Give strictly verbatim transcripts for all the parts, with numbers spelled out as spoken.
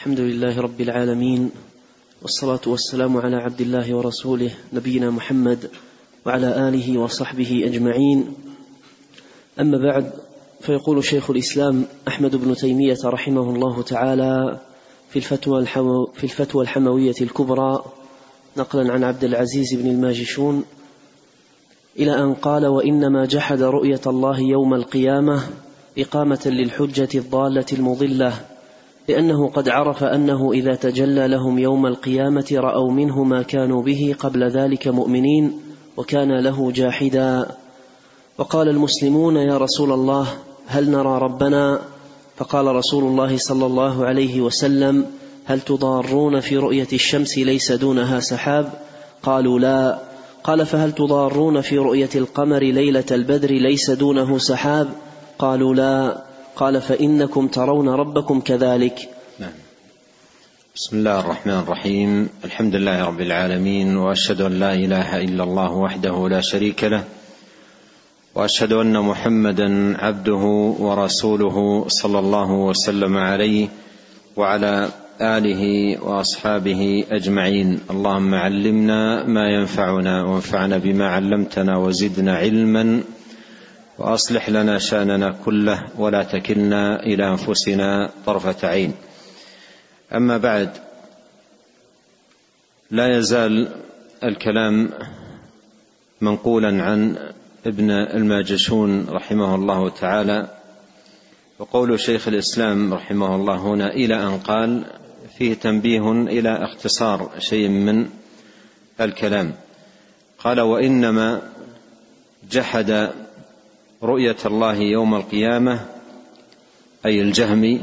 الحمد لله رب العالمين، والصلاة والسلام على عبد الله ورسوله نبينا محمد وعلى آله وصحبه أجمعين. أما بعد، فيقول شيخ الإسلام أحمد بن تيمية رحمه الله تعالى في الفتوى, الحمو في الفتوى الحموية الكبرى نقلا عن عبد العزيز بن الماجشون إلى أن قال: وإنما جحد رؤية الله يوم القيامة إقامة للحجة الضالة المضلة، لأنه قد عرف أنه إذا تجلى لهم يوم القيامة رأوا منه ما كانوا به قبل ذلك مؤمنين، وكان له جاحدا. وقال المسلمون: يا رسول الله، هل نرى ربنا؟ فقال رسول الله صلى الله عليه وسلم: هل تضارون في رؤية الشمس ليس دونها سحاب؟ قالوا: لا. قال: فهل تضارون في رؤية القمر ليلة البدر ليس دونه سحاب؟ قالوا: لا. قال: فإنكم ترون ربكم كذلك. نعم. بسم الله الرحمن الرحيم. الحمد لله رب العالمين، وأشهد أن لا إله إلا الله وحده لا شريك له، وأشهد أن محمدا عبده ورسوله صلى الله وسلم عليه وعلى آله وأصحابه أجمعين. اللهم علمنا ما ينفعنا، وانفعنا بما علمتنا، وزدنا علما، وأصلح لنا شأننا كله، ولا تكلنا إلى أنفسنا طرفة عين. أما بعد، لا يزال الكلام منقولا عن ابن الماجشون رحمه الله تعالى، وقول شيخ الإسلام رحمه الله هنا إلى أن قال فيه تنبيه إلى اختصار شيء من الكلام. قال: وإنما جحد رؤية الله يوم القيامة أي الجهم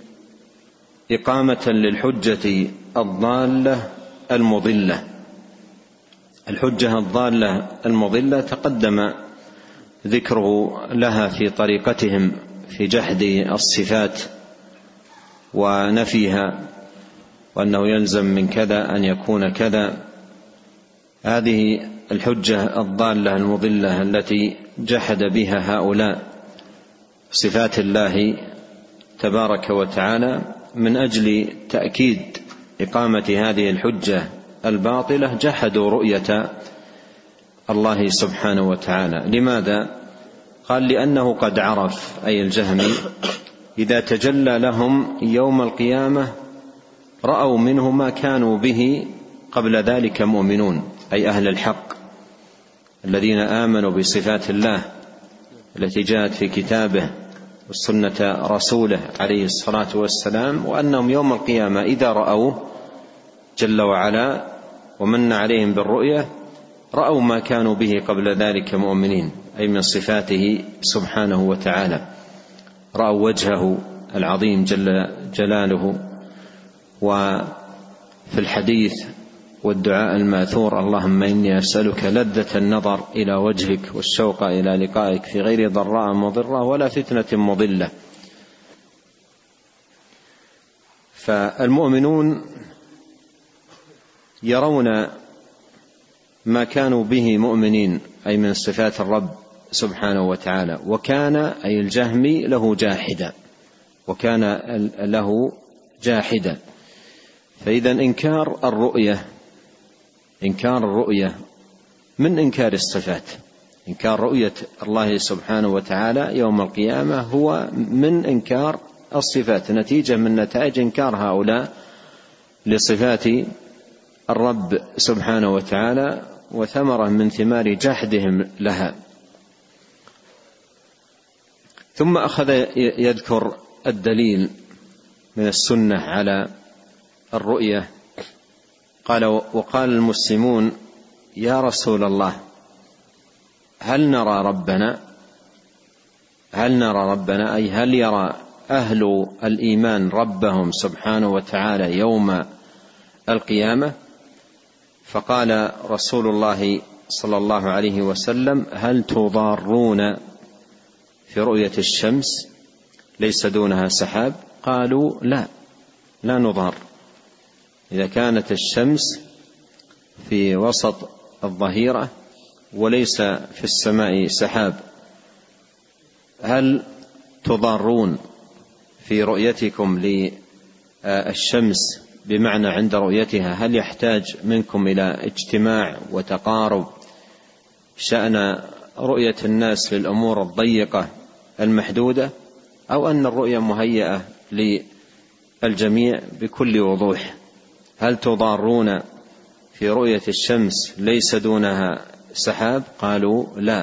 إقامة للحجة الضالة المضلة. الحجة الضالة المضلة تقدم ذكره لها في طريقتهم في جحد الصفات ونفيها، وأنه يلزم من كذا أن يكون كذا. هذه الحجة الضالة المضلة التي جحد بها هؤلاء صفات الله تبارك وتعالى من أجل تأكيد إقامة هذه الحجة الباطلة، جحدوا رؤية الله سبحانه وتعالى. لماذا؟ قال: لأنه قد عرف، أي الجهمي، إذا تجلى لهم يوم القيامة رأوا منه ما كانوا به قبل ذلك مؤمنون، أي أهل الحق الذين آمنوا بصفات الله التي جاءت في كتابه والسنة رسوله عليه الصلاة والسلام، وأنهم يوم القيامة إذا رأوه جل وعلا ومن عليهم بالرؤية رأوا ما كانوا به قبل ذلك مؤمنين، أي من صفاته سبحانه وتعالى. رأوا وجهه العظيم جل جلاله. وفي الحديث والدعاء الماثور: اللهم إني أسألك لذة النظر إلى وجهك والشوق إلى لقائك في غير ضراء مضرة ولا فتنة مضلة. فالمؤمنون يرون ما كانوا به مؤمنين، أي من صفات الرب سبحانه وتعالى. وكان، أي الجهمي، له جاحدا، وكان له جاحدا. فإذا إنكار الرؤية إنكار الرؤية من إنكار الصفات. إنكار رؤية الله سبحانه وتعالى يوم القيامة هو من إنكار الصفات، نتيجة من نتائج إنكار هؤلاء لصفات الرب سبحانه وتعالى، وثمرة من ثمار جحدهم لها. ثم أخذ يذكر الدليل من السنة على الرؤية. قال: وقال المسلمون: يا رسول الله، هل نرى ربنا؟ هل نرى ربنا أي هل يرى أهل الإيمان ربهم سبحانه وتعالى يوم القيامة؟ فقال رسول الله صلى الله عليه وسلم: هل تضارون في رؤية الشمس ليس دونها سحاب؟ قالوا: لا، لا نضار. إذا كانت الشمس في وسط الظهيرة وليس في السماء سحاب، هل تضارون في رؤيتكم الشمس بمعنى عند رؤيتها، هل يحتاج منكم إلى اجتماع وتقارب شأن رؤية الناس للأمور الضيقة المحدودة، أو أن الرؤية مهيئة للجميع بكل وضوح؟ هل تضارون في رؤية الشمس ليس دونها سحاب؟ قالوا لا.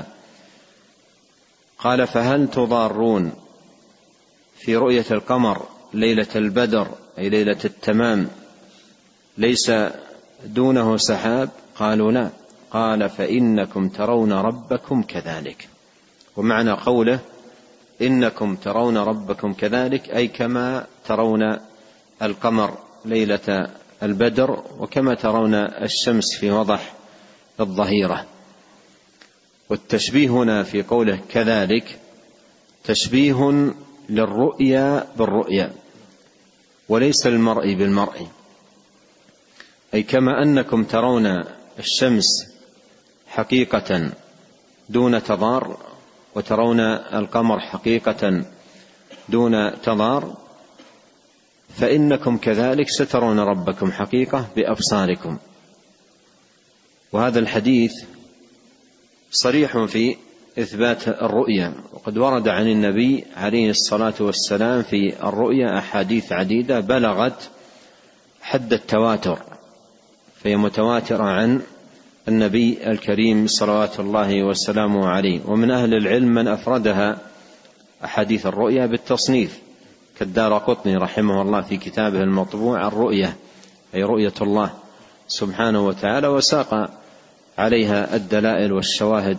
قال فهل تضارون في رؤية القمر ليلة البدر أي ليلة التمام ليس دونه سحاب؟ قالوا لا. قال فإنكم ترون ربكم كذلك. ومعنى قوله إنكم ترون ربكم كذلك أي كما ترون القمر ليلة البدر وكما ترون الشمس في وضح الظهيرة. والتشبيه هنا في قوله كذلك تشبيه للرؤيا بالرؤيا وليس المرء بالمرء، أي كما أنكم ترون الشمس حقيقة دون تضار وترون القمر حقيقة دون تضار، فإنكم كذلك سترون ربكم حقيقة بأبصاركم. وهذا الحديث صريح في إثبات الرؤيا، وقد ورد عن النبي عليه الصلاة والسلام في الرؤيا أحاديث عديدة بلغت حد التواتر، فهي متواترة عن النبي الكريم صلوات الله وسلامه عليه. ومن أهل العلم من أفردها أحاديث الرؤيا بالتصنيف كالدارقطني رحمه الله في كتابه المطبوع الرؤيا، أي رؤية الله سبحانه وتعالى، وساق عليها الدلائل والشواهد.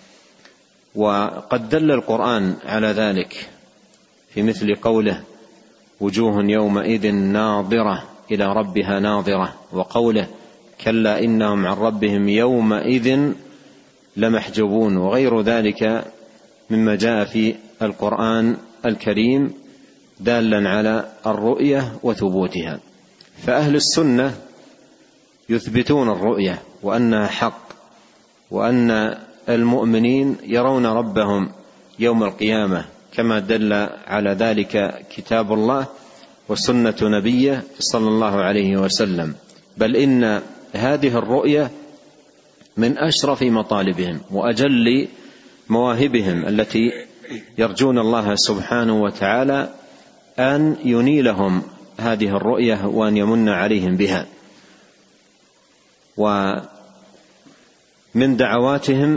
وقد دل القرآن على ذلك في مثل قوله وجوه يومئذ ناظرة إلى ربها ناظرة، وقوله كلا إنهم عن ربهم يومئذ لمحجوبون، وغير ذلك مما جاء في القرآن الكريم دالا على الرؤية وثبوتها. فأهل السنة يثبتون الرؤية وأنها حق، وأن المؤمنين يرون ربهم يوم القيامة كما دل على ذلك كتاب الله وسنة نبيه صلى الله عليه وسلم. بل إن هذه الرؤية من أشرف مطالبهم وأجل مواهبهم التي يرجون الله سبحانه وتعالى أن ينيلهم هذه الرؤية وأن يمن عليهم بها. ومن دعواتهم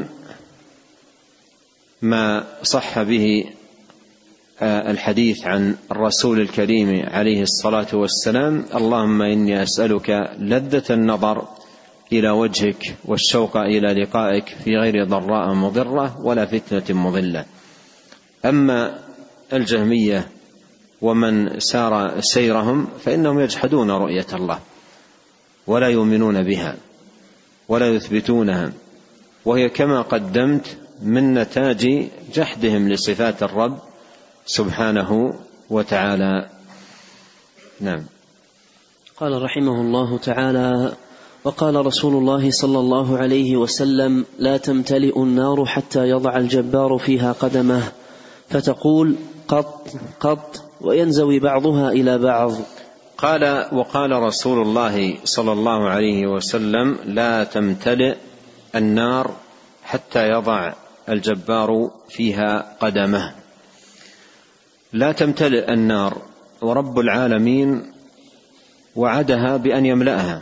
ما صح به الحديث عن الرسول الكريم عليه الصلاة والسلام اللهم إني أسألك لذة النظر إلى وجهك والشوق إلى لقائك في غير ضراء مضرة ولا فتنة مضلة. أما الجهمية ومن سار سيرهم فإنهم يجحدون رؤية الله ولا يؤمنون بها ولا يثبتونها، وهي كما قدمت من نتاج جحدهم لصفات الرب سبحانه وتعالى. نعم. قال رحمه الله تعالى: وقال رسول الله صلى الله عليه وسلم: لا تمتلئ النار حتى يضع الجبار فيها قدمه فتقول قط قط وينزوي بعضها إلى بعض. قال وقال رسول الله صلى الله عليه وسلم: لا تمتلئ النار حتى يضع الجبار فيها قدمه. لا تمتلئ النار، ورب العالمين وعدها بأن يملأها،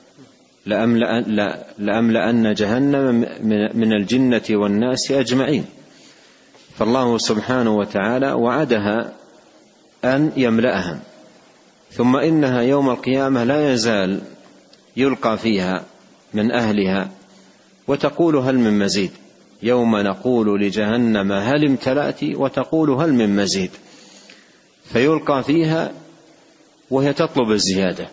لأملأن جهنم من الجنة والناس أجمعين. فالله سبحانه وتعالى وعدها أن يملأها، ثم إنها يوم القيامة لا يزال يلقى فيها من أهلها وتقول هل من مزيد. يوم نقول لجهنم هل امتلأت وتقول هل من مزيد، فيلقى فيها وهي تطلب الزيادة،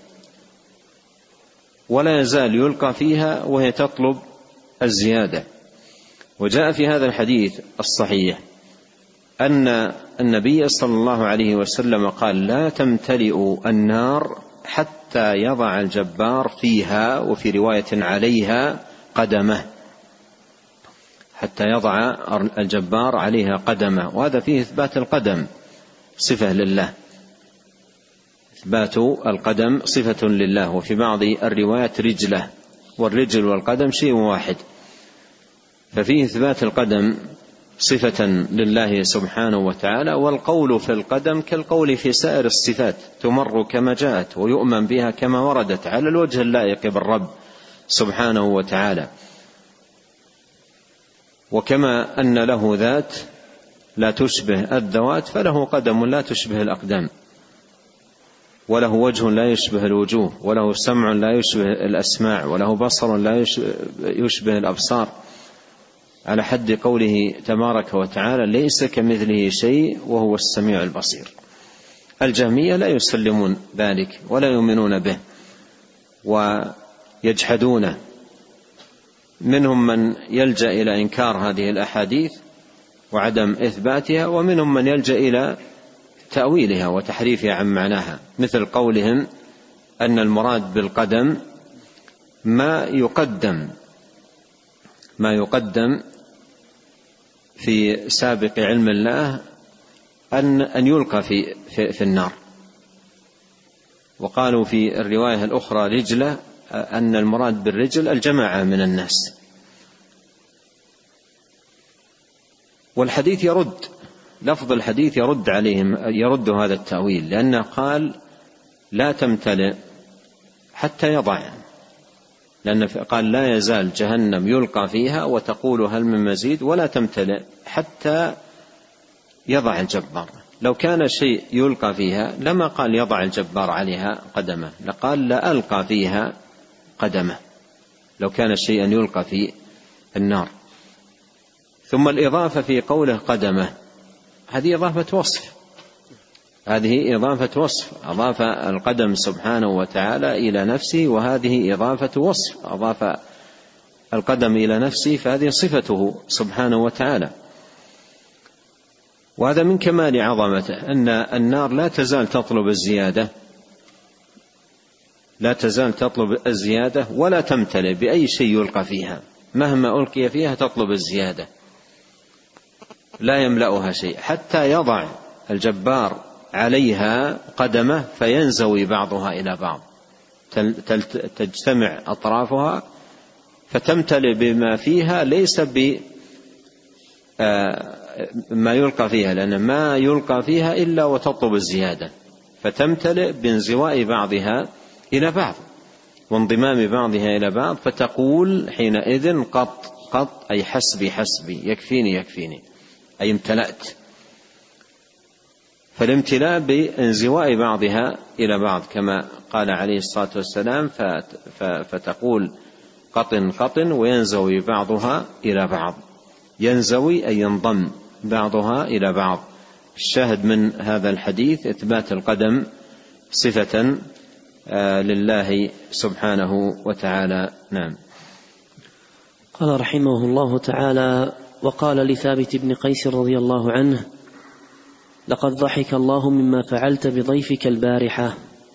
ولا يزال يلقى فيها وهي تطلب الزيادة. وجاء في هذا الحديث الصحيح أن النبي صلى الله عليه وسلم قال: لا تمتلئ النار حتى يضع الجبار فيها، وفي رواية عليها قدمه، حتى يضع الجبار عليها قدمه. وهذا فيه إثبات القدم، صفة لله، إثبات القدم صفة لله، وفي بعض الروايات رجله، والرجل والقدم شيء واحد، ففيه إثبات القدم صفة لله سبحانه وتعالى. والقول في القدم كالقول في سائر الصفات، تمر كما جاءت ويؤمن بها كما وردت على الوجه اللائق بالرب سبحانه وتعالى. وكما أن له ذات لا تشبه الذوات، فله قدم لا تشبه الأقدام، وله وجه لا يشبه الوجوه، وله سمع لا يشبه الأسماع، وله بصر لا يشبه الأبصار، على حد قوله تبارك وتعالى ليس كمثله شيء وهو السميع البصير. الجهمية لا يسلمون ذلك ولا يؤمنون به ويجحدونه، منهم من يلجأ إلى إنكار هذه الأحاديث وعدم إثباتها، ومنهم من يلجأ إلى تأويلها وتحريفها عن معناها، مثل قولهم أن المراد بالقدم ما يقدم ما يقدم في سابق علم الله أن أن يلقى في في, في النار. وقالوا في الرواية الأخرى رجلة أن المراد بالرجل الجماعة من الناس. والحديث يرد، لفظ الحديث يرد عليهم، يرد هذا التأويل، لأنه قال لا تمتلئ حتى يضع، لأن قال لا يزال جهنم يلقى فيها وتقول هل من مزيد، ولا تمتلئ حتى يضع الجبار. لو كان شيء يلقى فيها لما قال يضع الجبار عليها قدمه، لقال لا ألقى فيها قدمه، لو كان شيئا يلقى في النار. ثم الإضافة في قوله قدمه هذه إضافة وصف، هذه إضافة وصف، أضاف القدم سبحانه وتعالى إلى نفسه، وهذه إضافة وصف، أضاف القدم إلى نفسه، فهذه صفته سبحانه وتعالى. وهذا من كمال عظمته أن النار لا تزال تطلب الزيادة، لا تزال تطلب الزيادة ولا تمتلئ بأي شيء يلقى فيها، مهما ألقي فيها تطلب الزيادة لا يملأها شيء، حتى يضع الجبار عليها قدمه فينزوي بعضها إلى بعض، تجتمع أطرافها فتمتلئ بما فيها، ليس بما يلقى فيها، لأن ما يلقى فيها إلا وتطلب الزيادة، فتمتلئ بانزواء بعضها إلى بعض وانضمام بعضها إلى بعض، فتقول حينئذ قط قط، أي حسبي حسبي، يكفيني يكفيني، أي امتلأت. فالامتلاء بانزواء بعضها إلى بعض، كما قال عليه الصلاة والسلام فتقول قطن قطن وينزوي بعضها إلى بعض، ينزوي أي ينضم بعضها إلى بعض. الشاهد من هذا الحديث إثبات القدم صفة لله سبحانه وتعالى. نعم. قال رحمه الله تعالى: وقال لثابت بن قيس رضي الله عنه: لقد ضحك الله مما فعلت بضيفك البارحة.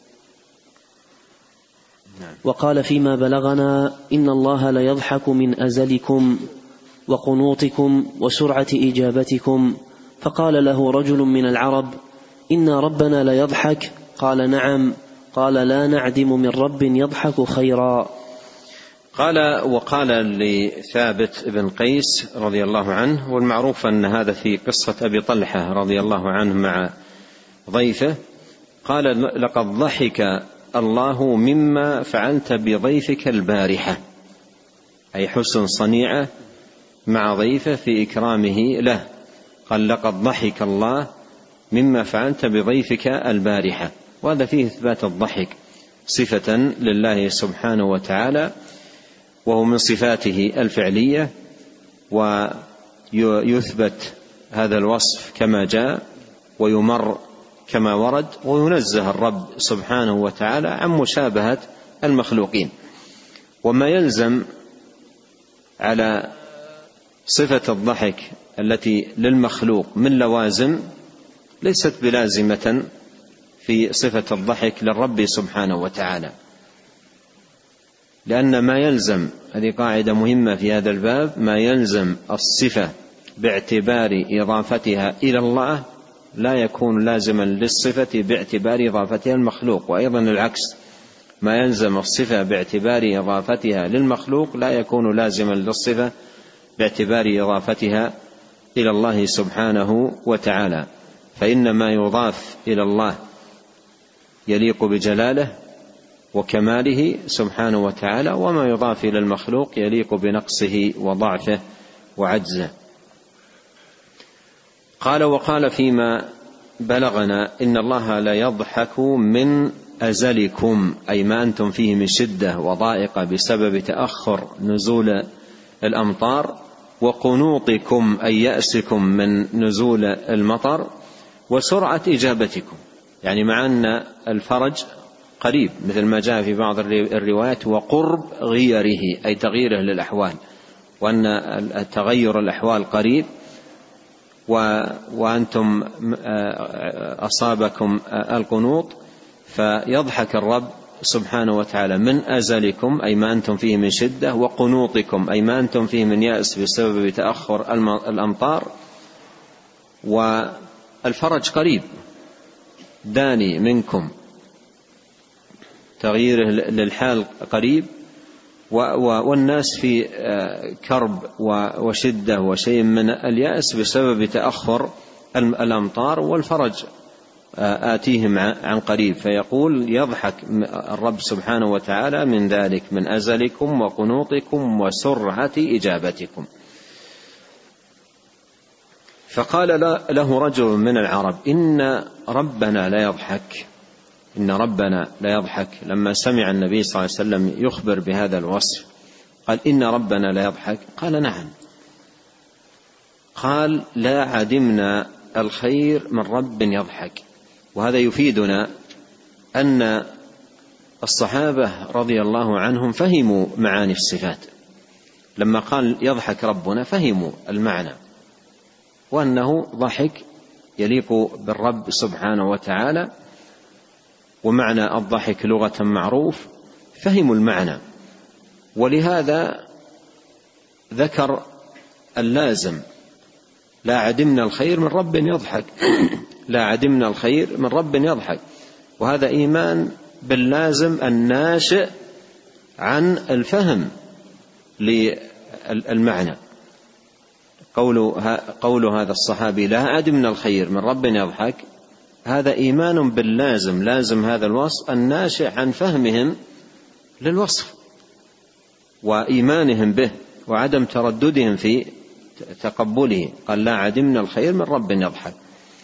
وقال فيما بلغنا: إن الله ليضحك من أزلكم وقنوطكم وسرعة إجابتكم. فقال له رجل من العرب: إن ربنا ليضحك. قال: نعم. قال: لا نعدم من رب يضحك خيرا. قال: وقال لثابت بن قيس رضي الله عنه، والمعروف أن هذا في قصة أبي طلحة رضي الله عنه مع ضيفه، قال: لقد ضحك الله مما فعلت بضيفك البارحة، أي حسن صنيعة مع ضيفه في إكرامه له. قال: لقد ضحك الله مما فعلت بضيفك البارحة، وهذا فيه إثبات الضحك صفة لله سبحانه وتعالى، وهو من صفاته الفعلية، ويثبت هذا الوصف كما جاء ويمر كما ورد، وينزه الرب سبحانه وتعالى عن مشابهة المخلوقين. وما يلزم على صفة الضحك التي للمخلوق من لوازم ليست بلازمة في صفة الضحك للرب سبحانه وتعالى، لأن ما يلزم، هذه قاعدة مهمة في هذا الباب، ما يلزم الصفة باعتبار إضافتها إلى الله لا يكون لازما للصفة باعتبار إضافتها المخلوق، وأيضا العكس، ما يلزم الصفة باعتبار إضافتها للمخلوق لا يكون لازما للصفة باعتبار إضافتها إلى الله سبحانه وتعالى، فإن ما يضاف إلى الله يليق بجلاله وكماله سبحانه وتعالى، وما يضاف إلى المخلوق يليق بنقصه وضعفه وعجزه. قال: وقال فيما بلغنا: إن الله لا يضحك من أزلكم، أي ما أنتم فيه من شدة وضائقة بسبب تأخر نزول الأمطار، وقنوطكم أي يأسكم من نزول المطر، وسرعة إجابتكم، يعني مع أن الفرج قريب مثل ما جاء في بعض الروايات، وقرب غيره أي تغييره للأحوال، وأن تغير الأحوال قريب، وأنتم أصابكم القنوط، فيضحك الرب سبحانه وتعالى من أزلكم أي ما أنتم فيه من شدة، وقنوطكم أي ما أنتم فيه من يأس بسبب تأخر الأمطار، والفرج قريب داني منكم، تغييره للحال قريب، والناس في كرب وشدة وشيء من اليأس بسبب تأخر الأمطار، والفرج آتيهم عن قريب. فيقول: يضحك الرب سبحانه وتعالى من ذلك، من أزلكم وقنوطكم وسرعة إجابتكم. فقال له رجل من العرب: إن ربنا لا يضحك، إن ربنا لا يضحك. لما سمع النبي صلى الله عليه وسلم يخبر بهذا الوصف قال: إن ربنا لا يضحك. قال: نعم. قال: لا عدمنا الخير من رب يضحك. وهذا يفيدنا أن الصحابة رضي الله عنهم فهموا معاني الصفات، لما قال يضحك ربنا فهموا المعنى، وأنه ضحك يليق بالرب سبحانه وتعالى، ومعنى الضحك لغة معروف، فهموا المعنى. ولهذا ذكر اللازم: لا عدمنا الخير من رب يضحك لا عدمنا الخير من رب يضحك. وهذا إيمان باللازم الناشئ عن الفهم للمعنى. قول هذا الصحابي: لا عدمنا الخير من رب يضحك، هذا إيمان باللازم، لازم هذا الوصف الناشئ عن فهمهم للوصف وإيمانهم به وعدم ترددهم في تقبله. قال: لا عدمنا الخير من رب يضحك.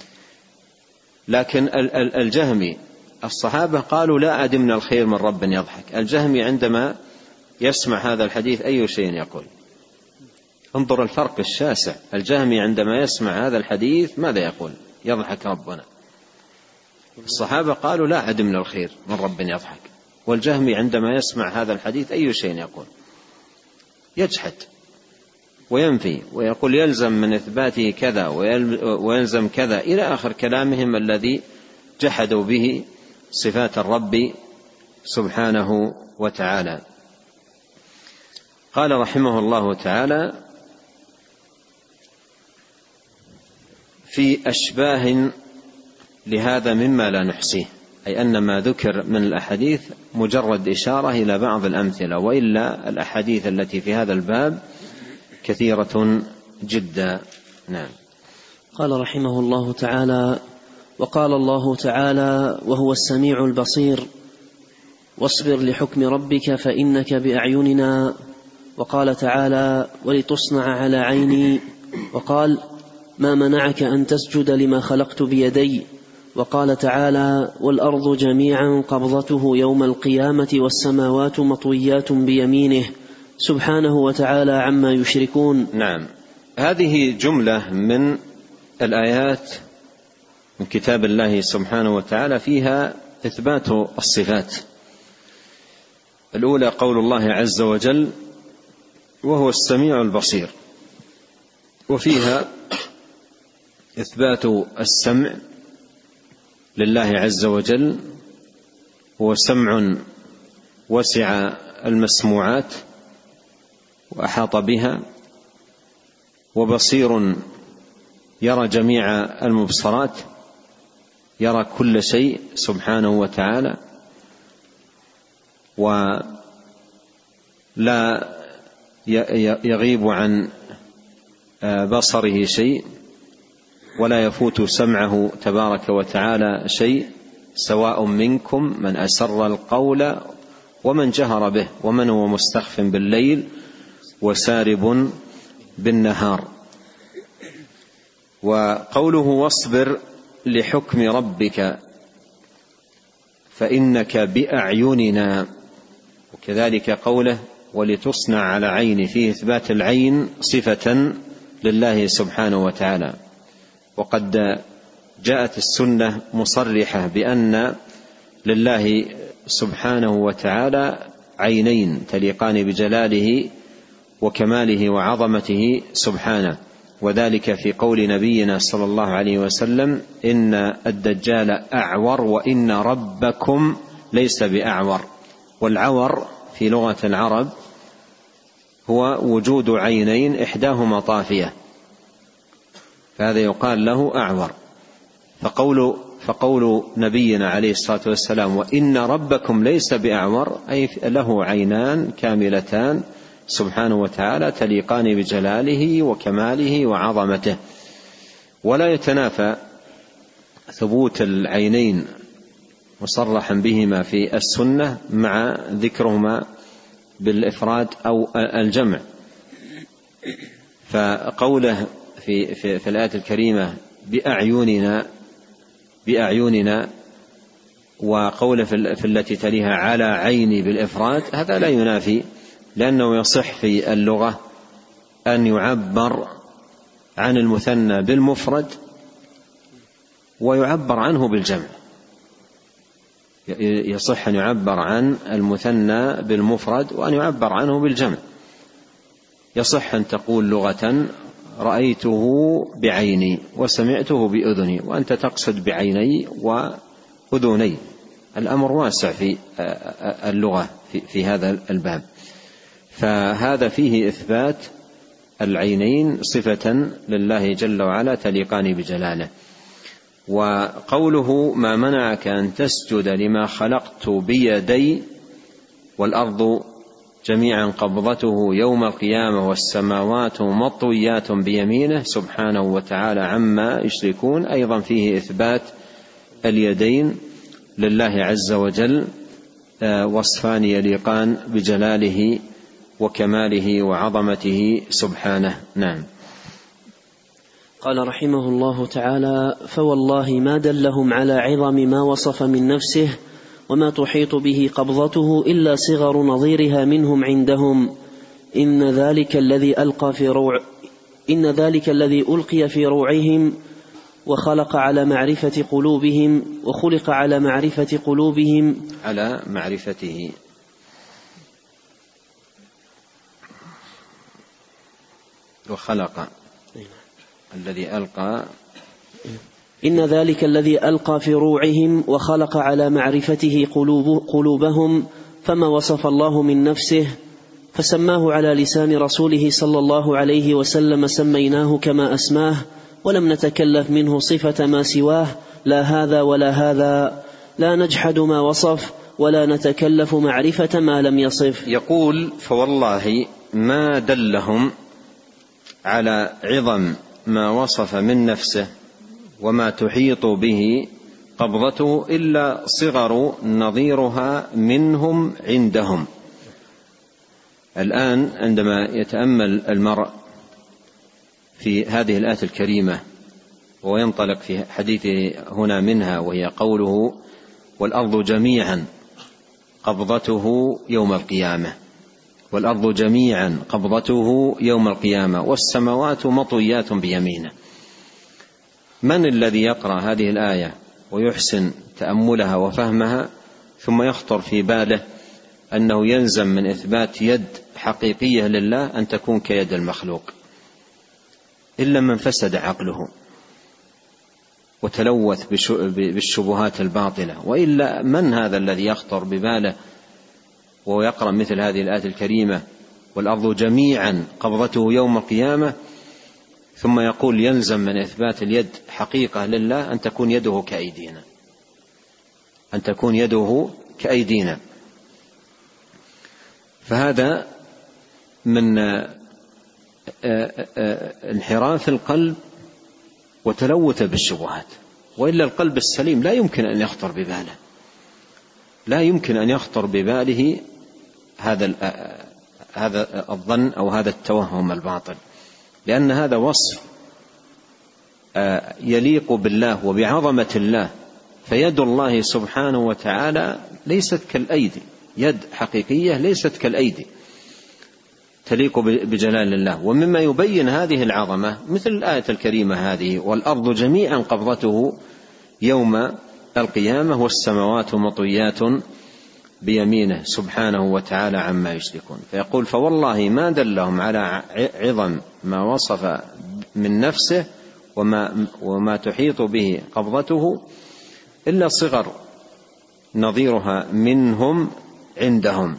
لكن الجهمي، الصحابة قالوا: لا عدمنا الخير من رب يضحك. الجهمي عندما يسمع هذا الحديث أي شيء يقول؟ انظر الفرق الشاسع. الجهمي عندما يسمع هذا الحديث ماذا يقول؟ يضحك ربنا. الصحابة قالوا: لا عدمنا الخير من رب يضحك. والجهمي عندما يسمع هذا الحديث أي شيء يقول؟ يجحد وينفي ويقول يلزم من إثباته كذا ويلزم كذا إلى آخر كلامهم الذي جحدوا به صفات الرب سبحانه وتعالى. قال رحمه الله تعالى: في أشباه لهذا مما لا نحصيه، أي أن ما ذكر من الأحاديث مجرد إشارة إلى بعض الأمثلة، وإلا الأحاديث التي في هذا الباب كثيرة جدا. نعم. قال رحمه الله تعالى: وقال الله تعالى: وهو السميع البصير، واصبر لحكم ربك فإنك بأعيننا. وقال تعالى: ولتصنع على عيني. وقال: ما منعك أن تسجد لما خلقت بيدي. وقال تعالى: والأرض جميعا قبضته يوم القيامة والسماوات مطويات بيمينه سبحانه وتعالى عما يشركون. نعم. هذه جملة من الآيات من كتاب الله سبحانه وتعالى فيها إثبات الصفات. الأولى قول الله عز وجل: وهو السميع البصير، وفيها إثبات السمع لله عز وجل، هو سمع وسع المسموعات وأحاط بها، وبصير يرى جميع المبصرات، يرى كل شيء سبحانه وتعالى، ولا يغيب عن بصره شيء، ولا يفوت سمعه تبارك وتعالى شيء، سواء منكم من أسر القول ومن جهر به، ومن هو مستخف بالليل وسارب بالنهار. وقوله واصبر لحكم ربك فإنك بأعيننا، وكذلك قوله ولتصنع على عيني، فيه إثبات العين صفة لله سبحانه وتعالى. وقد جاءت السنة مصرحة بأن لله سبحانه وتعالى عينين تليقان بجلاله وكماله وعظمته سبحانه، وذلك في قول نبينا صلى الله عليه وسلم إن الدجال أعور وإن ربكم ليس بأعور. والعور في لغة العرب هو وجود عينين إحداهما طافية، فهذا يقال له أعور. فقول, فقول نبينا عليه الصلاة والسلام وإن ربكم ليس بأعور، أي له عينان كاملتان سبحانه وتعالى تليقان بجلاله وكماله وعظمته. ولا يتنافى ثبوت العينين مصرحا بهما في السنة مع ذكرهما بالإفراد أو الجمع. فقوله في, في, في الآية الكريمة بأعيننا بأعيننا، وقوله في التي تليها على عيني بالإفراد، هذا لا ينافي، لأنه يصح في اللغة أن يعبر عن المثنى بالمفرد ويعبر عنه بالجمع. يصح أن يعبر عن المثنى بالمفرد وأن يعبر عنه بالجمع. يصح أن تقول لغة رأيته بعيني وسمعته بأذني، وأنت تقصد بعيني وأذني. الأمر واسع في اللغة في هذا الباب. فهذا فيه إثبات العينين صفة لله جل وعلا تليقان بجلاله. وقوله ما منعك أن تسجد لما خلقت بيدي والأرض جميعا قبضته يوم القيامة والسماوات مطويات بيمينه سبحانه وتعالى عما يشركون، أيضا فيه إثبات اليدين لله عز وجل، وصفان يليقان بجلاله وكماله وعظمته سبحانه. نعم. قال رحمه الله تعالى: فوالله ما دلهم على عظم ما وصف من نفسه وما تحيط به قبضته إلا صغر نظيرها منهم عندهم. إن ذلك الذي ألقى في روع إن ذلك الذي ألقي في روعهم وخلق على معرفة قلوبهم وخلق على معرفة قلوبهم على معرفته وخلق الذي ألقى إن ذلك الذي ألقى في روعهم وخلق على معرفته قلوب قلوبهم فما وصف الله من نفسه فسماه على لسان رسوله صلى الله عليه وسلم سميناه كما أسماه، ولم نتكلف منه صفة ما سواه، لا هذا ولا هذا، لا نجحد ما وصف ولا نتكلف معرفة ما لم يصف. يقول: فوالله ما دلهم على عظم ما وصف من نفسه وما تحيط به قبضته إلا صغر نظيرها منهم عندهم. الآن عندما يتأمل المرء في هذه الآية الكريمة وينطلق في حديثه هنا منها، وهي قوله والأرض جميعا قبضته يوم القيامة، والأرض جميعا قبضته يوم القيامة والسماوات مطويات بيمينه. من الذي يقرأ هذه الآية ويحسن تأملها وفهمها ثم يخطر في باله أنه يلزم من إثبات يد حقيقية لله أن تكون كيد المخلوق؟ إلا من فسد عقله وتلوث بالشبهات الباطلة، وإلا من هذا الذي يخطر بباله ويقرأ مثل هذه الآية الكريمة والأرض جميعا قبضته يوم القيامة ثم يقول يلزم من إثبات اليد حقيقة لله أن تكون يده كأيدينا؟ أن تكون يده كأيدينا. فهذا من انحراف القلب وتلوث بالشبهات، وإلا القلب السليم لا يمكن أن يخطر بباله لا يمكن أن يخطر بباله هذا هذا الظن أو هذا التوهم الباطل، لأن هذا وصف يليق بالله وبعظمة الله. فيد الله سبحانه وتعالى ليست كالأيدي، يد حقيقية ليست كالأيدي، تليق بجلال الله. ومما يبين هذه العظمة مثل الآية الكريمة هذه: والأرض جميعا قبضته يوم القيامة والسماوات مطويات بيمينه سبحانه وتعالى عما يشركون. فيقول: فوالله ما دلهم على عظم ما وصف من نفسه وما, وما تحيط به قبضته إلا صغر نظيرها منهم عندهم،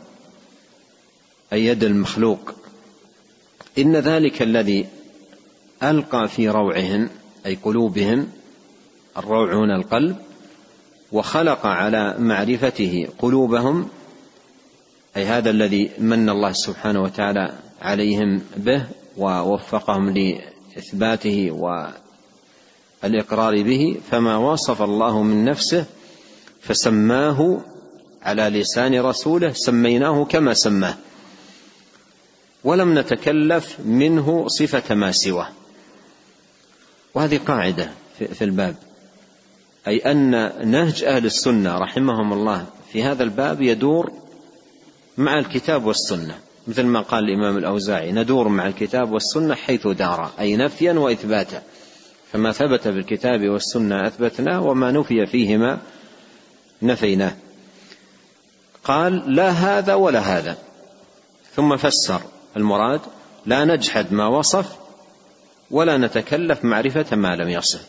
أي يد المخلوق. إن ذلك الذي ألقى في روعهم، أي قلوبهم، الروع هنا القلب، وخلق على معرفته قلوبهم، أي هذا الذي من الله سبحانه وتعالى عليهم به ووفقهم لإثباته والإقرار به. فما وصف الله من نفسه فسماه على لسان رسوله سميناه كما سماه، ولم نتكلف منه صفة ما سواه. وهذه قاعدة في الباب، أي أن نهج أهل السنة رحمهم الله في هذا الباب يدور مع الكتاب والسنة، مثل ما قال الإمام الأوزاعي: ندور مع الكتاب والسنة حيث دار، أي نفيا وإثباتا، فما ثبت بالكتاب والسنة أثبتناه، وما نفي فيهما نفيناه. قال: لا هذا ولا هذا، ثم فسر المراد: لا نجحد ما وصف ولا نتكلف معرفة ما لم يصف.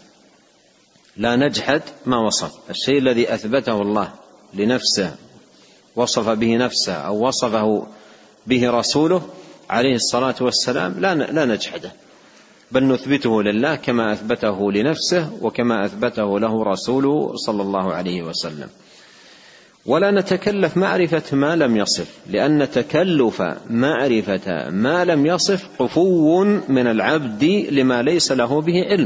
لا نجحد ما وصف، الشيء الذي أثبته الله لنفسه وصف به نفسه أو وصفه به رسوله عليه الصلاة والسلام لا نجحده، بل نثبته لله كما أثبته لنفسه وكما أثبته له رسوله صلى الله عليه وسلم. ولا نتكلف معرفة ما لم يصف، لأن تكلف معرفة ما لم يصف قفو من العبد لما ليس له به علم،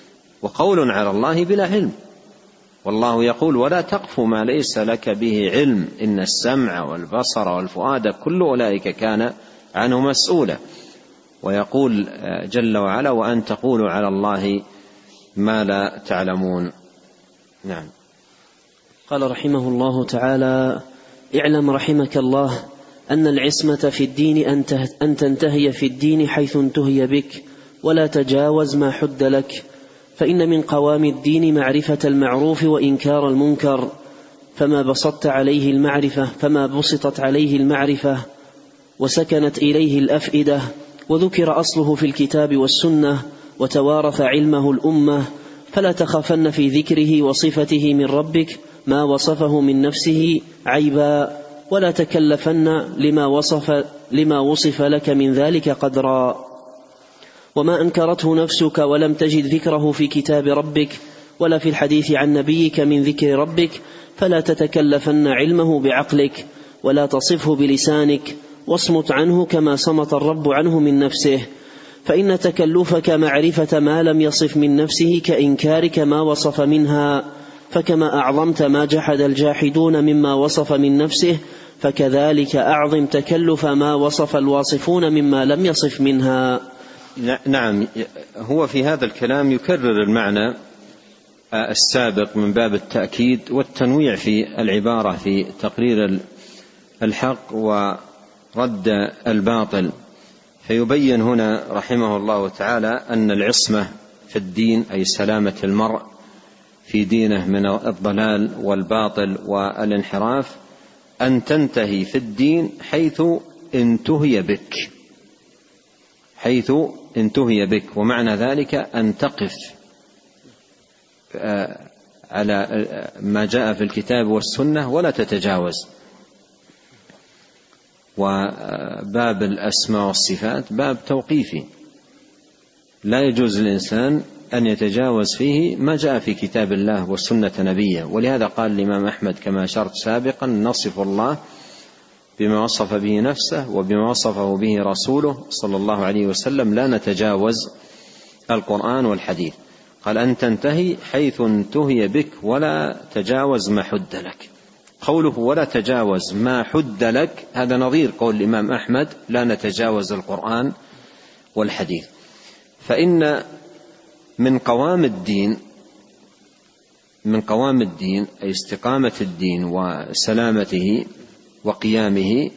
وقول على الله بلا علم. والله يقول: ولا تقف ما ليس لك به علم إن السمع والبصر والفؤاد كل أولئك كان عنه مسؤولا. ويقول جل وعلا: وأن تقولوا على الله ما لا تعلمون. نعم. قال رحمه الله تعالى: اعلم رحمك الله أن العصمة في الدين أن تنتهي في الدين حيث انتهي بك، ولا تجاوز ما حد لك، فإن من قوام الدين معرفة المعروف وإنكار المنكر، فما بسطت عليه المعرفة فما بسطت عليه المعرفة وسكنت إليه الأفئدة، وذكر أصله في الكتاب والسنة، وتوارث علمه الأمة، فلا تخافن في ذكره وصفته من ربك ما وصفه من نفسه عيبا، ولا تكلفن لما وصف, لما وصف لك من ذلك قدرا. وما أنكرته نفسك ولم تجد ذكره في كتاب ربك ولا في الحديث عن نبيك من ذكر ربك فلا تتكلفن علمه بعقلك، ولا تصفه بلسانك، واصمت عنه كما صمت الرب عنه من نفسه، فإن تكلفك معرفة ما لم يصف من نفسه كإنكارك ما وصف منها، فكما أعظمت ما جحد الجاحدون مما وصف من نفسه فكذلك أعظم تكلف ما وصف الواصفون مما لم يصف منها. نعم، هو في هذا الكلام يكرر المعنى السابق من باب التأكيد والتنويع في العبارة في تقرير الحق ورد الباطل. فيبين هنا رحمه الله تعالى أن العصمة في الدين أي سلامة المرء في دينه من الضلال والباطل والانحراف أن تنتهي في الدين حيث انتهي بك، حيث انتهي بك، ومعنى ذلك أن تقف على ما جاء في الكتاب والسنة ولا تتجاوز. وباب الأسماء والصفات باب توقيفي، لا يجوز للإنسان أن يتجاوز فيه ما جاء في كتاب الله والسنة نبيه. ولهذا قال الإمام أحمد كما أشرت سابقا: نصف الله بما وصف به نفسه وبما وصفه به رسوله صلى الله عليه وسلم، لا نتجاوز القرآن والحديث. قال: أن تنتهي حيث انتهي بك ولا تجاوز ما حد لك. قوله ولا تجاوز ما حد لك هذا نظير قول الإمام أحمد: لا نتجاوز القرآن والحديث. فإن من قوام الدين من قوام الدين أي استقامة الدين وسلامته وقيامه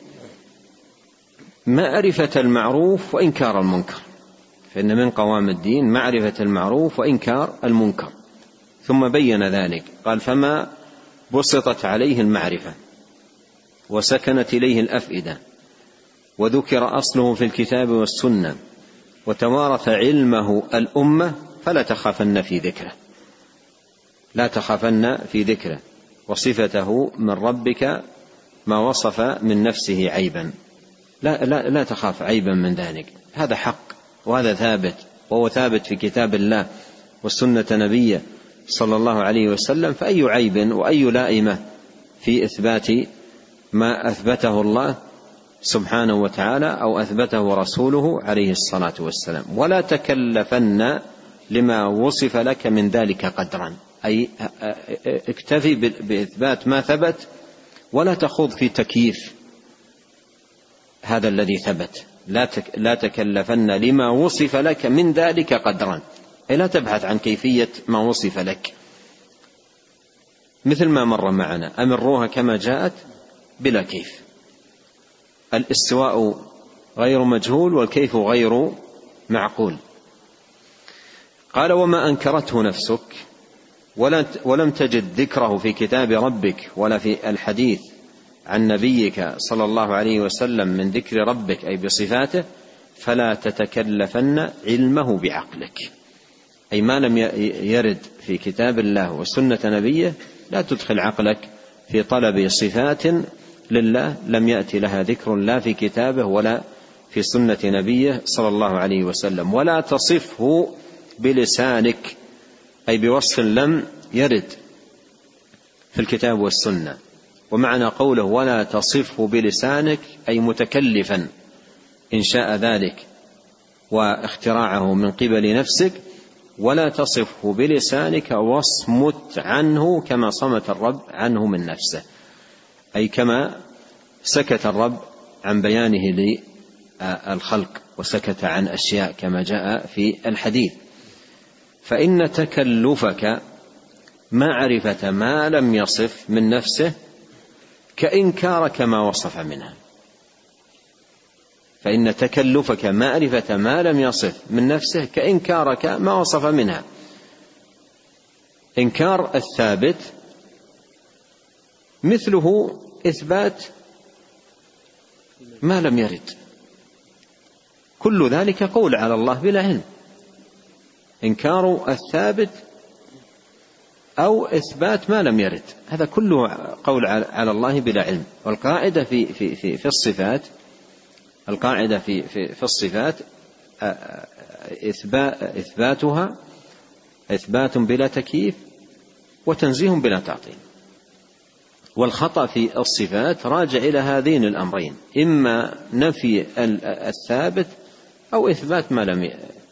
معرفة المعروف وإنكار المنكر. فإن من قوام الدين معرفة المعروف وإنكار المنكر. ثم بين ذلك قال: فما بسطت عليه المعرفة وسكنت إليه الأفئدة وذكر أصله في الكتاب والسنة وتوارث علمه الأمة فلا تخافن في ذكره لا تخافن في ذكره وصفته من ربك ما وصف من نفسه عيبا. لا, لا, لا تخاف عيبا من ذلك. هذا حق وهذا ثابت، وهو ثابت في كتاب الله والسنة نبيه صلى الله عليه وسلم. فأي عيب وأي لائمة في إثبات ما أثبته الله سبحانه وتعالى أو أثبته رسوله عليه الصلاة والسلام. ولا تكلفن لما وصف لك من ذلك قدرا، أي اكتفي بإثبات ما ثبت ولا تخوض في تكييف هذا الذي ثبت. لا تكلفن لما وصف لك من ذلك قدرا، أي لا تبحث عن كيفية ما وصف لك، مثل ما مر معنا: أمروها كما جاءت بلا كيف. الاستواء غير مجهول والكيف غير معقول. قال: وما أنكرته نفسك ولم تجد ذكره في كتاب ربك ولا في الحديث عن نبيك صلى الله عليه وسلم من ذكر ربك أي بصفاته فلا تتكلفن علمه بعقلك. أي ما لم يرد في كتاب الله وسنة نبيه لا تدخل عقلك في طلب صفات لله لم يأتي لها ذكر لا في كتابه ولا في سنة نبيه صلى الله عليه وسلم. ولا تصفه بلسانك أي بوصف لم يرد في الكتاب والسنة. ومعنى قوله ولا تصفه بلسانك أي متكلفا إن شاء ذلك واختراعه من قبل نفسك. ولا تصفه بلسانك واصمت عنه كما صمت الرب عنه من نفسه، أي كما سكت الرب عن بيانه للخلق وسكت عن أشياء كما جاء في الحديث. فإن تكلفك معرفة ما لم يصف من نفسه كإنكارك ما وصف منها. فإن تكلفك معرفة ما لم يصف من نفسه كإنكارك ما وصف منها. إنكار الثابت مثله إثبات ما لم يرد، كل ذلك قول على الله بلا علم. إنكار الثابت أو إثبات ما لم يرد هذا كله قول على الله بلا علم. والقاعدة في في في, في الصفات القاعدة في في, في الصفات إثبات إثباتها إثبات بلا تكييف وتنزيه بلا تعطيل. والخطأ في الصفات راجع إلى هذين الأمرين: إما نفي الثابت أو إثبات ما لم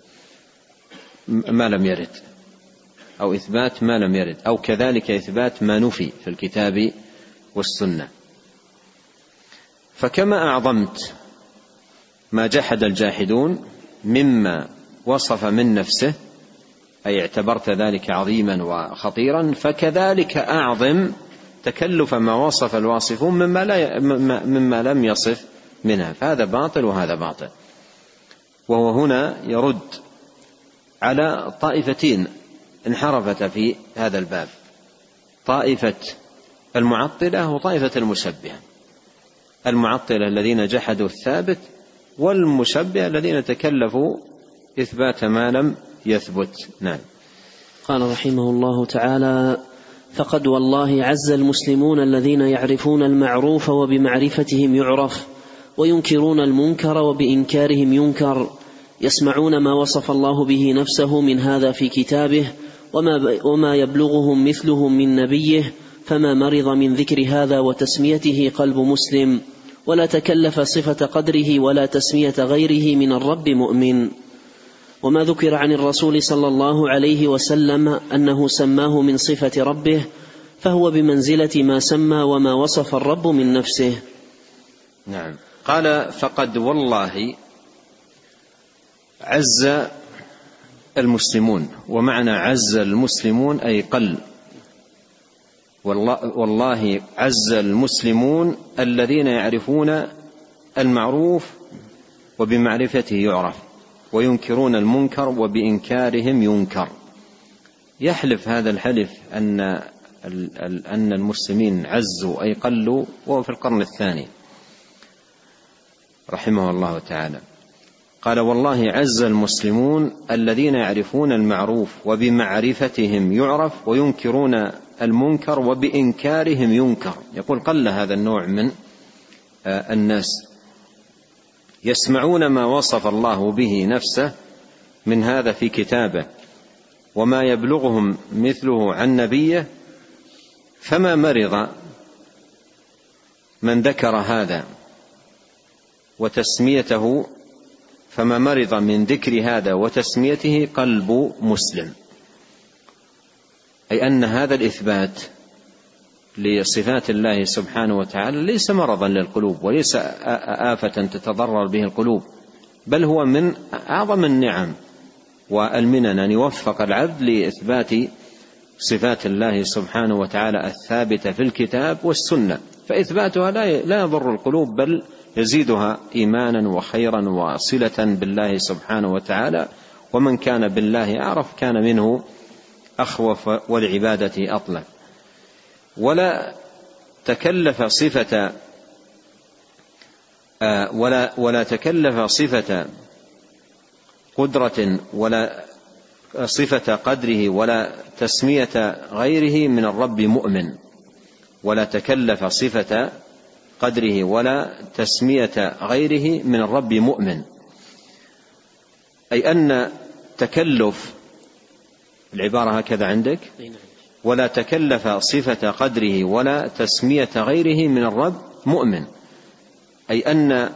ما لم يرد أو إثبات ما لم يرد أو كذلك إثبات ما نفي في الكتاب والسنة. فكما أعظمت ما جحد الجاحدون مما وصف من نفسه أي اعتبرت ذلك عظيما وخطيرا، فكذلك أعظم تكلف ما وصف الواصفون مما, لا مما لم يصف منها. فهذا باطل وهذا باطل. وهو هنا يرد على طائفتين انحرفت في هذا الباب: طائفة المعطلة وطائفة المشبهة. المعطلة الذين جحدوا الثابت، والمشبهة الذين تكلفوا إثبات ما لم يثبت. نعم. قال رحمه الله تعالى: فقد والله عز المسلمون الذين يعرفون المعروف وبمعرفتهم يعرف، وينكرون المنكر وبإنكارهم ينكر، يسمعون ما وصف الله به نفسه من هذا في كتابه وما, وما يبلغهم مثلهم من نبيه، فما مرض من ذكر هذا وتسميته قلب مسلم، ولا تكلف صفة قدره ولا تسمية غيره من الرب مؤمن. وما ذكر عن الرسول صلى الله عليه وسلم أنه سماه من صفة ربه فهو بمنزلة ما سمى وما وصف الرب من نفسه. نعم. قال فقد والله عز المسلمون، ومعنى عز المسلمون أي قل، والله, والله عز المسلمون الذين يعرفون المعروف وبمعرفته يعرف، وينكرون المنكر وبإنكارهم ينكر. يحلف هذا الحلف أن أن المسلمين عزوا أي قلوا، وهو في القرن الثاني رحمه الله تعالى. قال والله عز المسلمون الذين يعرفون المعروف وبمعرفتهم يعرف، وينكرون المنكر وبإنكارهم ينكر. يقول قل هذا النوع من الناس، يسمعون ما وصف الله به نفسه من هذا في كتابه وما يبلغهم مثله عن نبيه، فما مرض من ذكر هذا وتسميته فما مرض من ذكر هذا وتسميته قلب مسلم، أي أن هذا الإثبات لصفات الله سبحانه وتعالى ليس مرضا للقلوب، وليس آفة تتضرر به القلوب، بل هو من أعظم النعم والمنن أن يوفق العبد لإثبات صفات الله سبحانه وتعالى الثابتة في الكتاب والسنة، فإثباتها لا يضر القلوب بل يزيدها إيمانا وخيرا وصلة بالله سبحانه وتعالى. ومن كان بالله أعرف كان منه أخوف والعبادة أطلب. ولا تكلف صفة ولا ولا تكلف صفة قدرة ولا صفة قدره ولا تسمية غيره من الرب مؤمن. ولا تكلف صفة قدره ولا تسمية غيره من الرب مؤمن، أي أن تكلف العبارة هكذا عندك، ولا تكلف صفة قدره ولا تسمية غيره من الرب مؤمن، أي أن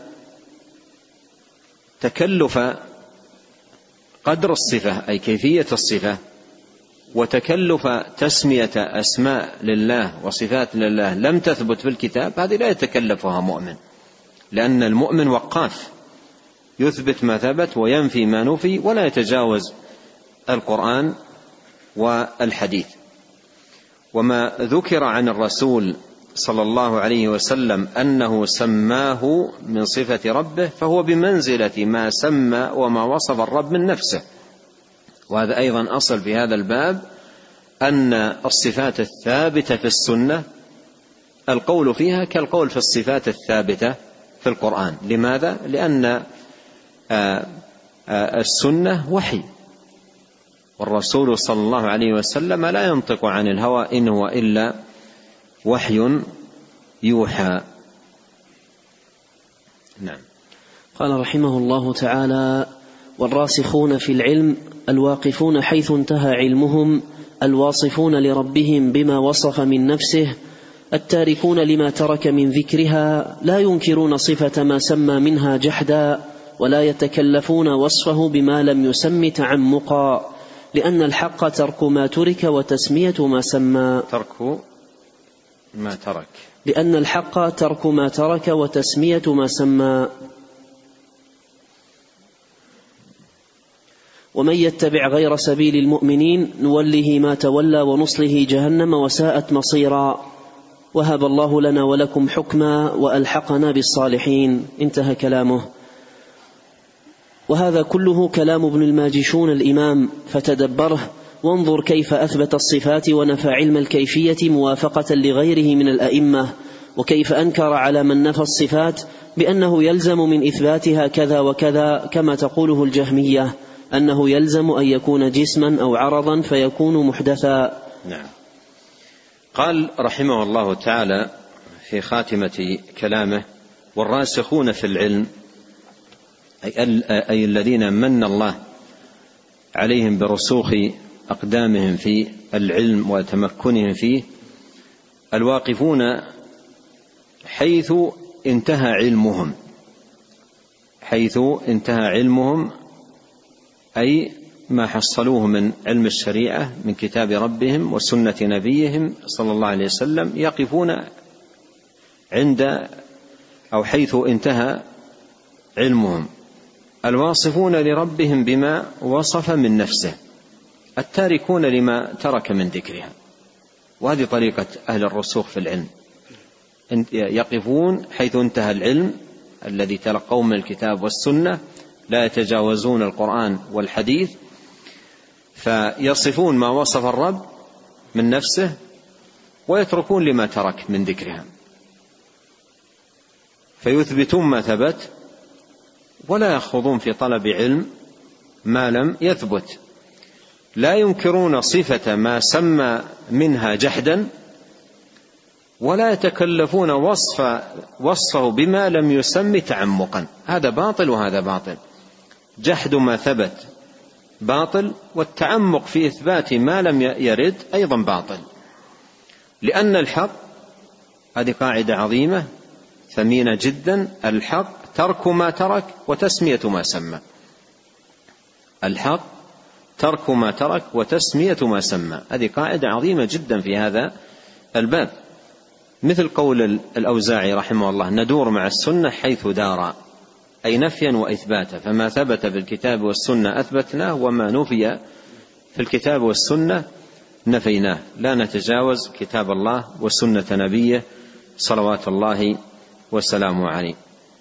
تكلف قدر الصفة أي كيفية الصفة وتكلف تسمية أسماء لله وصفات لله لم تثبت في الكتاب، هذه لا يتكلفها مؤمن، لأن المؤمن وقاف يثبت ما ثبت وينفي ما نفي، ولا يتجاوز القرآن والحديث. وما ذكر عن الرسول صلى الله عليه وسلم أنه سماه من صفة ربه فهو بمنزلة ما سمى وما وصف الرب من نفسه. وهذا أيضا أصل في هذا الباب، أن الصفات الثابتة في السنة القول فيها كالقول في الصفات الثابتة في القرآن. لماذا؟ لأن السنة وحي، والرسول صلى الله عليه وسلم لا ينطق عن الهوى إن هو إلا وحي يوحى. نعم. قال رحمه الله تعالى: والراسخون في العلم الواقفون حيث انتهى علمهم، الواصفون لربهم بما وصف من نفسه، التاركون لما ترك من ذكرها، لا ينكرون صفة ما سمى منها جحدا، ولا يتكلفون وصفه بما لم يسم تعمقا، لأن الحق ترك ما ترك وتسمية ما سمى. ترك ما ترك لأن الحق ترك ما ترك وتسمية ما سمى. ومن يتبع غير سبيل المؤمنين نوله ما تولى ونصله جهنم وساءت مصيرا، وهب الله لنا ولكم حكما وألحقنا بالصالحين. انتهى كلامه. وهذا كله كلام ابن الماجشون الإمام، فتدبره وانظر كيف أثبت الصفات ونفى علم الكيفية موافقة لغيره من الأئمة، وكيف أنكر على من نفى الصفات بأنه يلزم من إثباتها كذا وكذا، كما تقوله الجهمية أنه يلزم أن يكون جسما أو عرضا فيكون محدثا. نعم. قال رحمه الله تعالى في خاتمة كلامه: والراسخون في العلم أي الذين من الله عليهم برسوخ أقدامهم في العلم وتمكنهم فيه، الواقفون حيث انتهى علمهم، حيث انتهى علمهم أي ما حصلوه من علم الشريعة من كتاب ربهم وسنة نبيهم صلى الله عليه وسلم، يقفون عند أو حيث انتهى علمهم، الواصفون لربهم بما وصف من نفسه، التاركون لما ترك من ذكرها. وهذه طريقة أهل الرسوخ في العلم، يقفون حيث انتهى العلم الذي تلقوه من الكتاب والسنة، لا يتجاوزون القرآن والحديث، فيصفون ما وصف الرب من نفسه ويتركون لما ترك من ذكرها، فيثبتون ما ثبت ولا يخوضون في طلب علم ما لم يثبت، لا ينكرون صفة ما سمى منها جحدا، ولا يتكلفون وصف وصفه بما لم يسم تعمقا. هذا باطل وهذا باطل، جحد ما ثبت باطل، والتعمق في إثبات ما لم يرد أيضا باطل، لأن الحق، هذه قاعدة عظيمة ثمينة جدا، الحق ترك ما ترك وتسمية ما سمى، الحق ترك ما ترك وتسمية ما سمى، هذه قاعدة عظيمة جدا في هذا الباب، مثل قول الأوزاعي رحمه الله: ندور مع السنة حيث دار، أي نفيا وإثباتا، فما ثبت في الكتاب والسنة أثبتناه، وما نفي في الكتاب والسنة نفيناه، لا نتجاوز كتاب الله وسنة نبيه صلوات الله وسلامه عليه.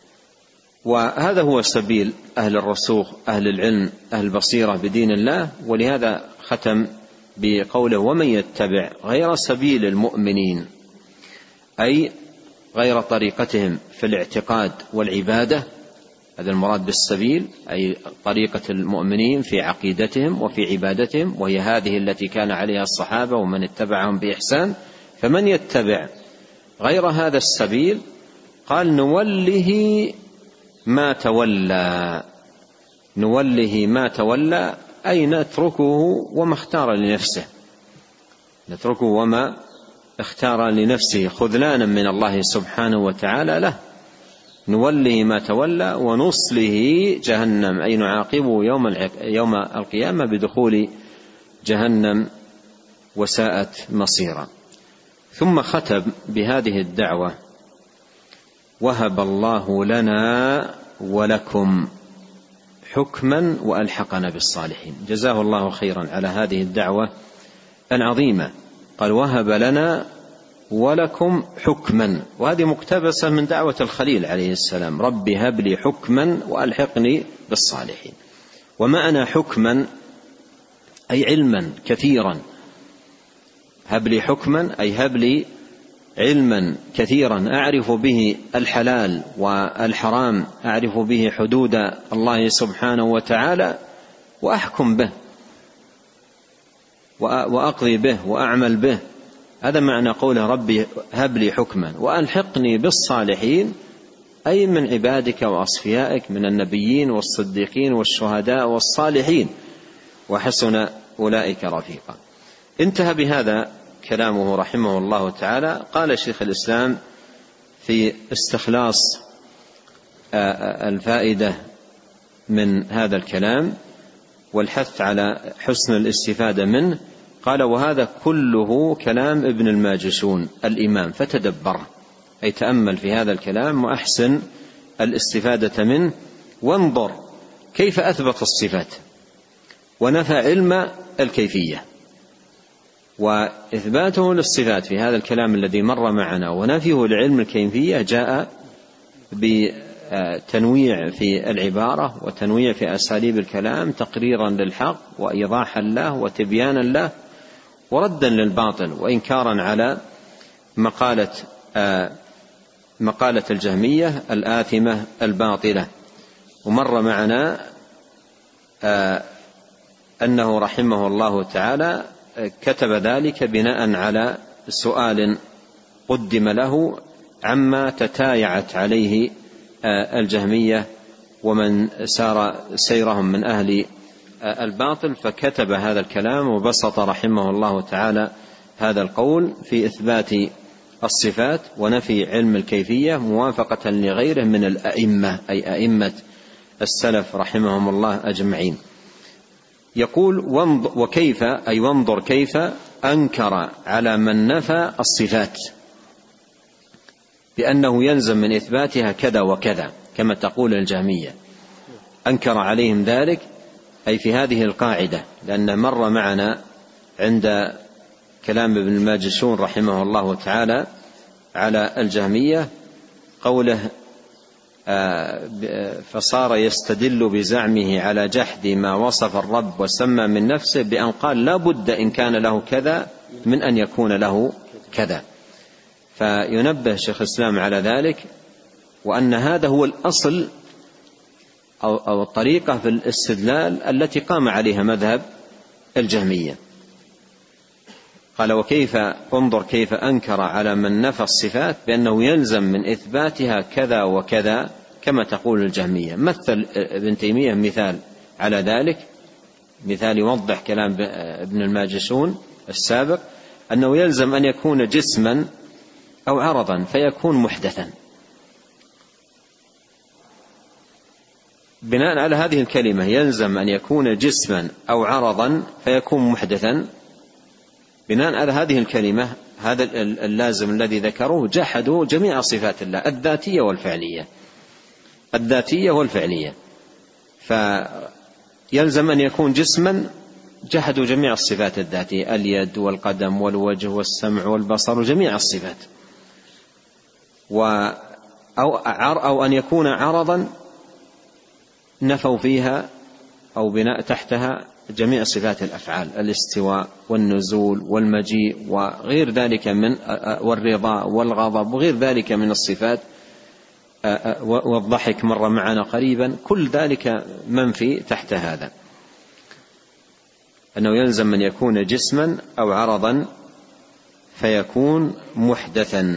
وهذا هو سبيل أهل الرسوخ، أهل العلم، أهل البصيرة بدين الله. ولهذا ختم بقوله: ومن يتبع غير سبيل المؤمنين، أي غير طريقتهم في الاعتقاد والعبادة، هذا المراد بالسبيل، أي طريقة المؤمنين في عقيدتهم وفي عبادتهم، وهي هذه التي كان عليها الصحابة ومن اتبعهم بإحسان. فمن يتبع غير هذا السبيل قال: نوله ما تولى، نوله ما تولى أي نتركه وما اختار لنفسه، نتركه وما اختار لنفسه خذلانا من الله سبحانه وتعالى له، نوله ما تولى ونصله جهنم، أي نعاقبه يوم يوم القيامة بدخول جهنم وساءت مصيرا. ثم ختم بهذه الدعوة: وهب الله لنا ولكم حكما وألحقنا بالصالحين. جزاه الله خيرا على هذه الدعوة العظيمة، قال: وهب لنا ولكم حكما، وهذه مقتبسة من دعوة الخليل عليه السلام: رب هب لي حكما وألحقني بالصالحين. ومعنى حكما أي علما كثيرا، هب لي حكما أي هب لي علما كثيرا أعرف به الحلال والحرام، أعرف به حدود الله سبحانه وتعالى وأحكم به وأقضي به وأعمل به. هذا معنى قوله: ربي هب لي حكما وألحقني بالصالحين، أي من عبادك وأصفيائك من النبيين والصديقين والشهداء والصالحين، وحسن أولئك رفيقا. انتهى بهذا كلامه رحمه الله تعالى. قال شيخ الإسلام في استخلاص الفائدة من هذا الكلام والحث على حسن الاستفادة منه، قال: وهذا كله كلام ابن الماجشون الإمام، فتدبره، أي تأمل في هذا الكلام وأحسن الاستفادة منه، وانظر كيف أثبت الصفات ونفى علم الكيفية. وإثباته للصفات في هذا الكلام الذي مر معنا ونفيه لعلم الكيفية جاء بتنويع في العبارة وتنويع في أساليب الكلام، تقريرا للحق وإيضاحا له وتبيانا له وردا للباطل وإنكارا على مقالة مقالة الجهمية الآثمة الباطلة. ومر معنا أنه رحمه الله تعالى كتب ذلك بناء على سؤال قدم له عما تتايعت عليه الجهمية ومن سار سيرهم من أهل الباطل، فكتب هذا الكلام وبسط رحمه الله تعالى هذا القول في إثبات الصفات ونفي علم الكيفية موافقة لغيره من الأئمة، أي أئمة السلف رحمهم الله أجمعين. يقول وكيف، أي وانظر كيف أنكر على من نفى الصفات بأنه يلزم من إثباتها كذا وكذا كما تقول الجهمية، أنكر عليهم ذلك أي في هذه القاعدة، لأن مر معنا عند كلام ابن الماجشون رحمه الله تعالى على الجهمية قوله فصار يستدل بزعمه على جحد ما وصف الرب وسمى من نفسه بأن قال لا بد إن كان له كذا من أن يكون له كذا. فينبه شيخ الإسلام على ذلك، وأن هذا هو الأصل أو الطريقة في الاستدلال التي قام عليها مذهب الجهمية. قال وكيف انظر كيف أنكر على من نفى الصفات بأنه يلزم من إثباتها كذا وكذا كما تقول الجهمية. مثل ابن تيمية مثال على ذلك، مثال يوضح كلام ابن الماجشون السابق، أنه يلزم أن يكون جسما أو عرضا فيكون محدثا. بناء على هذه الكلمة يلزم أن يكون جسما أو عرضا فيكون محدثا، بناء على هذه الكلمة هذا اللازم الذي ذكروه جحدوا جميع صفات الله الذاتية والفعلية الذاتية والفعلية فيلزم أن يكون جسما، جحدوا جميع الصفات الذاتية، اليد والقدم والوجه والسمع والبصر وجميع الصفات، أو, أو أن يكون عرضا نفوا فيها أو بناء تحتها جميع صفات الأفعال، الاستواء والنزول والمجيء وغير ذلك من والرضا والغضب وغير ذلك من الصفات، والضحك مر معنا قريبا، كل ذلك منفي تحت هذا، أنه يلزم أن يكون جسما أو عرضا فيكون محدثا.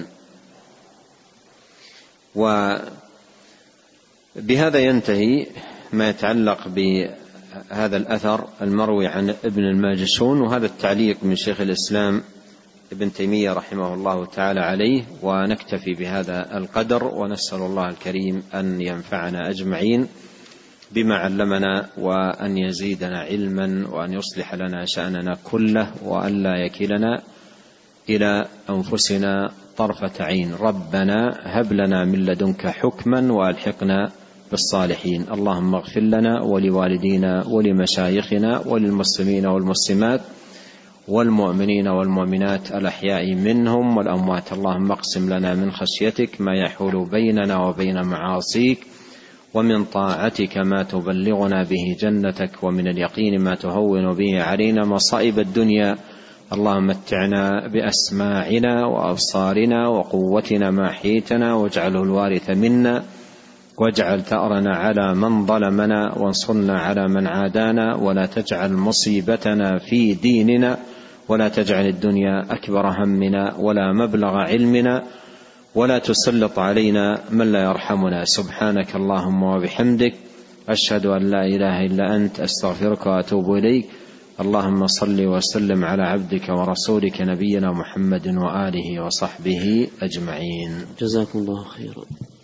وبهذا ينتهي ما يتعلق بهذا الأثر المروي عن ابن الماجشون، وهذا التعليق من شيخ الإسلام ابن تيمية رحمه الله تعالى عليه، ونكتفي بهذا القدر، ونسأل الله الكريم أن ينفعنا أجمعين بما علمنا، وأن يزيدنا علما، وأن يصلح لنا شأننا كله، وأن لا يكلنا إلى أنفسنا طرفة عين. ربنا هب لنا من لدنك حكما وألحقنا بالصالحين. اللهم اغفر لنا ولوالدينا ولمشايخنا وللمسلمين والمسلمات والمؤمنين والمؤمنات الأحياء منهم والأموات. اللهم اقسم لنا من خشيتك ما يحول بيننا وبين معاصيك، ومن طاعتك ما تبلغنا به جنتك، ومن اليقين ما تهون به علينا مصائب الدنيا. اللهم متعنا بأسماعنا وأبصارنا وقوتنا ما أحييتنا، واجعله الوارث منا، واجعل ثأرنا على من ظلمنا، وانصرنا على من عادانا، ولا تجعل مصيبتنا في ديننا، ولا تجعل الدنيا أكبر همنا ولا مبلغ علمنا، ولا تسلط علينا من لا يرحمنا. سبحانك اللهم وبحمدك، أشهد أن لا إله إلا أنت، أستغفرك وأتوب إليك. اللهم صل وسلم على عبدك ورسولك نبينا محمد وآله وصحبه أجمعين. جزاكم الله خيرا.